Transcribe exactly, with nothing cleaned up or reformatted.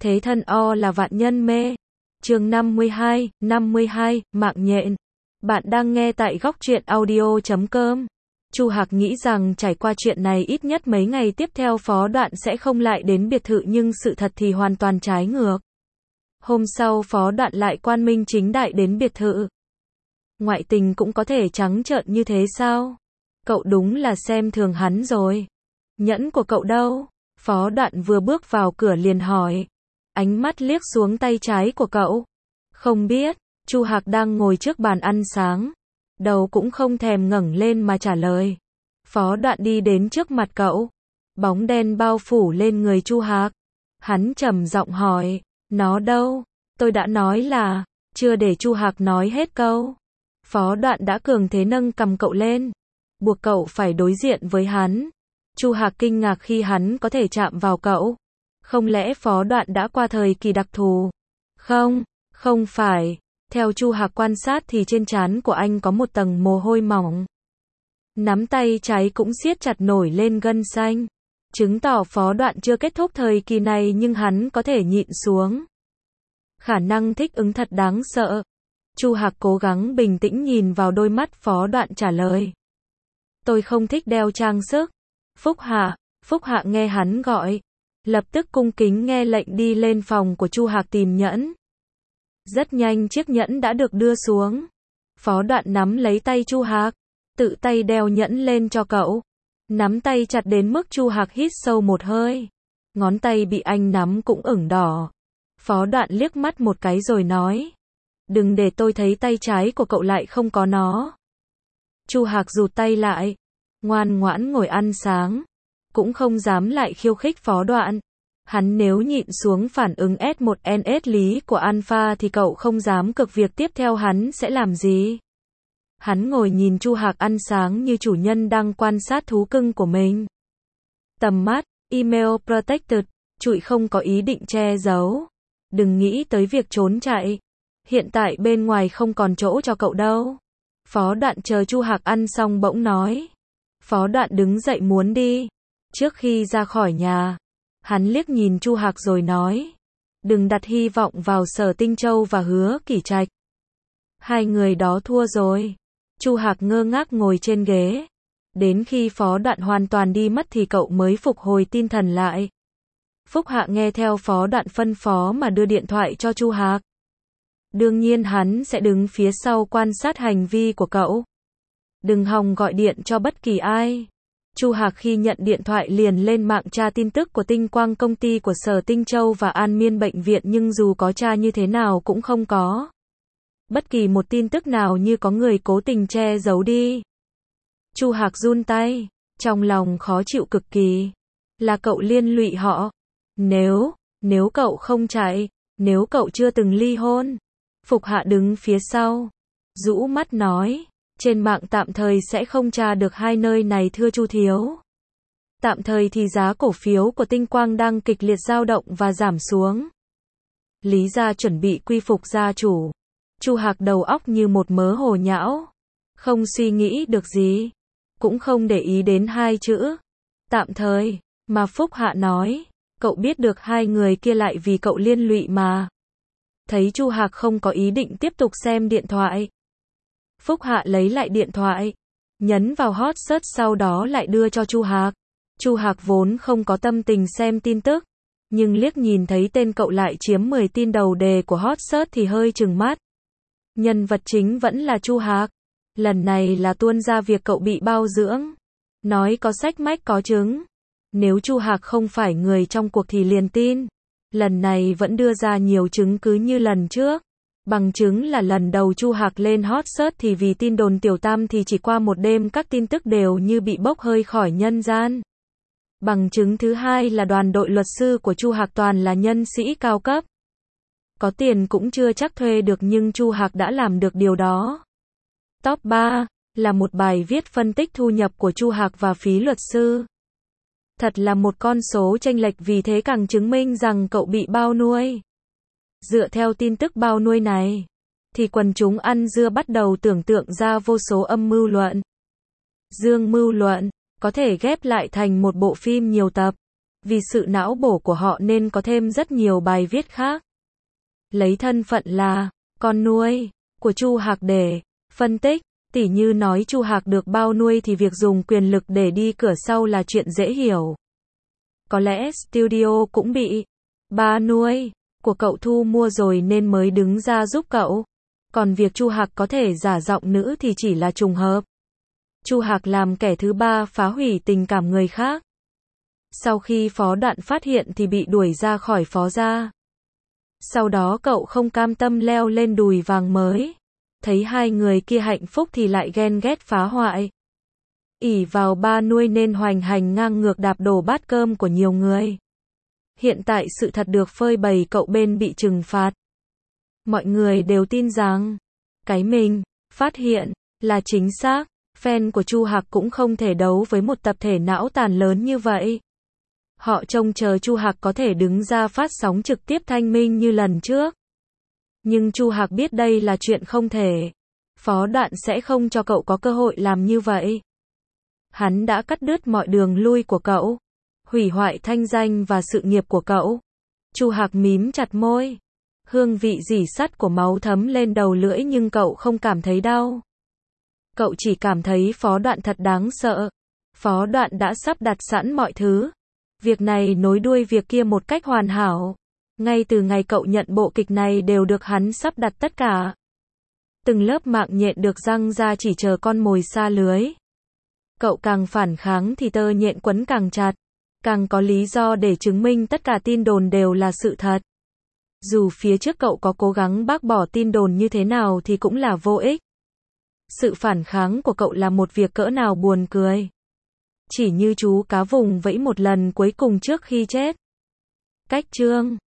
Thế thân o là vạn nhân mê. Chương năm mươi hai, năm mươi hai, mạng nhện. Bạn đang nghe tại góc truyện audio chấm com. Chu Hạc nghĩ rằng trải qua chuyện này ít nhất mấy ngày tiếp theo Phó Đoạn sẽ không lại đến biệt thự, nhưng sự thật thì hoàn toàn trái ngược. Hôm sau Phó Đoạn lại quang minh chính đại đến biệt thự. Ngoại tình cũng có thể trắng trợn như thế sao? Cậu đúng là xem thường hắn rồi. Nhẫn của cậu đâu? Phó Đoạn vừa bước vào cửa liền hỏi. Ánh mắt liếc xuống tay trái của cậu. Không biết. Chu Hạc đang ngồi trước bàn ăn sáng. Đầu cũng không thèm ngẩng lên mà trả lời. Phó Đoạn đi đến trước mặt cậu. Bóng đen bao phủ lên người Chu Hạc. Hắn trầm giọng hỏi. Nó đâu? Tôi đã nói là. Chưa để Chu Hạc nói hết câu. Phó Đoạn đã cường thế nâng cầm cậu lên. Buộc cậu phải đối diện với hắn. Chu Hạc kinh ngạc khi hắn có thể chạm vào cậu. Không lẽ Phó Đoạn đã qua thời kỳ đặc thù? Không, không phải. Theo Chu Hạc quan sát thì trên trán của anh có một tầng mồ hôi mỏng. Nắm tay trái cũng siết chặt nổi lên gân xanh. Chứng tỏ Phó Đoạn chưa kết thúc thời kỳ này nhưng hắn có thể nhịn xuống. Khả năng thích ứng thật đáng sợ. Chu Hạc cố gắng bình tĩnh nhìn vào đôi mắt Phó Đoạn trả lời. Tôi không thích đeo trang sức. Phúc Hạ, Phúc Hạ nghe hắn gọi. Lập tức cung kính nghe lệnh đi lên phòng của Chu Hạc tìm nhẫn. Rất nhanh chiếc nhẫn đã được đưa xuống. Phó Đoạn nắm lấy tay Chu Hạc. Tự tay đeo nhẫn lên cho cậu. Nắm tay chặt đến mức Chu Hạc hít sâu một hơi. Ngón tay bị anh nắm cũng ửng đỏ. Phó Đoạn liếc mắt một cái rồi nói. Đừng để tôi thấy tay trái của cậu lại không có nó. Chu Hạc rụt tay lại. Ngoan ngoãn ngồi ăn sáng. Cũng không dám lại khiêu khích Phó Đoạn. Hắn nếu nhịn xuống phản ứng S một N S lý của Alpha thì cậu không dám cực việc tiếp theo hắn sẽ làm gì. Hắn ngồi nhìn Chu Hạc ăn sáng như chủ nhân đang quan sát thú cưng của mình. Tầm mắt, email protected, trụi không có ý định che giấu. Đừng nghĩ tới việc trốn chạy. Hiện tại bên ngoài không còn chỗ cho cậu đâu. Phó Đoạn chờ Chu Hạc ăn xong bỗng nói. Phó Đoạn đứng dậy muốn đi. Trước khi ra khỏi nhà, hắn liếc nhìn Chu Hạc rồi nói. Đừng đặt hy vọng vào Sở Tinh Châu và Hứa Kỷ Trạch. Hai người đó thua rồi. Chu Hạc ngơ ngác ngồi trên ghế. Đến khi Phó Đoạn hoàn toàn đi mất thì cậu mới phục hồi tinh thần lại. Phúc Hạ nghe theo Phó Đoạn phân phó mà đưa điện thoại cho Chu Hạc. Đương nhiên hắn sẽ đứng phía sau quan sát hành vi của cậu. Đừng hòng gọi điện cho bất kỳ ai. Chu Hạc khi nhận điện thoại liền lên mạng tra tin tức của Tinh Quang công ty của Sở Tinh Châu và An Miên bệnh viện, nhưng dù có tra như thế nào cũng không có bất kỳ một tin tức nào, như có người cố tình che giấu đi. Chu Hạc run tay, trong lòng khó chịu cực kỳ. Là cậu liên lụy họ. Nếu, nếu cậu không chạy, nếu cậu chưa từng ly hôn. Phục Hạ đứng phía sau, rũ mắt nói. Trên mạng tạm thời sẽ không tra được hai nơi này thưa Chu thiếu. Tạm thời thì giá cổ phiếu của Tinh Quang đang kịch liệt dao động và giảm xuống. Lý gia chuẩn bị quy phục gia chủ. Chu Hạc đầu óc như một mớ hồ nhão. Không suy nghĩ được gì. Cũng không để ý đến hai chữ. Tạm thời, mà Phúc Hạ nói. Cậu biết được hai người kia lại vì cậu liên lụy mà. Thấy Chu Hạc không có ý định tiếp tục xem điện thoại. Phúc Hạ lấy lại điện thoại, nhấn vào hot search sau đó lại đưa cho Chu Hạc. Chu Hạc vốn không có tâm tình xem tin tức, nhưng liếc nhìn thấy tên cậu lại chiếm mười tin đầu đề của hot search thì hơi trừng mắt. Nhân vật chính vẫn là Chu Hạc. Lần này là tuôn ra việc cậu bị bao dưỡng. Nói có sách mách có chứng. Nếu Chu Hạc không phải người trong cuộc thì liền tin. Lần này vẫn đưa ra nhiều chứng cứ như lần trước. Bằng chứng là lần đầu Chu Hạc lên hot search thì vì tin đồn Tiểu Tam thì chỉ qua một đêm các tin tức đều như bị bốc hơi khỏi nhân gian. Bằng chứng thứ hai là đoàn đội luật sư của Chu Hạc toàn là nhân sĩ cao cấp. Có tiền cũng chưa chắc thuê được nhưng Chu Hạc đã làm được điều đó. Top ba là một bài viết phân tích thu nhập của Chu Hạc và phí luật sư. Thật là một con số chênh lệch, vì thế càng chứng minh rằng cậu bị bao nuôi. Dựa theo tin tức bao nuôi này, thì quần chúng ăn dưa bắt đầu tưởng tượng ra vô số âm mưu luận. Dương mưu luận, có thể ghép lại thành một bộ phim nhiều tập. Vì sự não bổ của họ nên có thêm rất nhiều bài viết khác. Lấy thân phận là con nuôi của Chu Hạc để phân tích, tỉ như nói Chu Hạc được bao nuôi thì việc dùng quyền lực để đi cửa sau là chuyện dễ hiểu. Có lẽ studio cũng bị ba nuôi của cậu thu mua rồi nên mới đứng ra giúp cậu. Còn việc Chu Hạc có thể giả giọng nữ thì chỉ là trùng hợp. Chu Hạc làm kẻ thứ ba phá hủy tình cảm người khác. Sau khi Phó Đoạn phát hiện thì bị đuổi ra khỏi Phó gia. Sau đó cậu không cam tâm leo lên đùi vàng mới. Thấy hai người kia hạnh phúc thì lại ghen ghét phá hoại. Ỷ vào ba nuôi nên hoành hành ngang ngược đạp đổ bát cơm của nhiều người. Hiện tại sự thật được phơi bày, cậu bên bị trừng phạt. Mọi người đều tin rằng cái mình phát hiện là chính xác. Fan của Chu Hạc cũng không thể đấu với một tập thể não tàn lớn như vậy. Họ trông chờ Chu Hạc có thể đứng ra phát sóng trực tiếp thanh minh như lần trước. Nhưng Chu Hạc biết đây là chuyện không thể. Phó Đoạn sẽ không cho cậu có cơ hội làm như vậy. Hắn đã cắt đứt mọi đường lui của cậu, hủy hoại thanh danh và sự nghiệp của cậu. Chu Hạc mím chặt môi. Hương vị rỉ sắt của máu thấm lên đầu lưỡi nhưng cậu không cảm thấy đau. Cậu chỉ cảm thấy Phó Đoạn thật đáng sợ. Phó Đoạn đã sắp đặt sẵn mọi thứ. Việc này nối đuôi việc kia một cách hoàn hảo. Ngay từ ngày cậu nhận bộ kịch này đều được hắn sắp đặt tất cả. Từng lớp mạng nhện được răng ra chỉ chờ con mồi sa lưới. Cậu càng phản kháng thì tơ nhện quấn càng chặt. Càng có lý do để chứng minh tất cả tin đồn đều là sự thật. Dù phía trước cậu có cố gắng bác bỏ tin đồn như thế nào thì cũng là vô ích. Sự phản kháng của cậu là một việc cỡ nào buồn cười. Chỉ như chú cá vùng vẫy một lần cuối cùng trước khi chết. Cách chương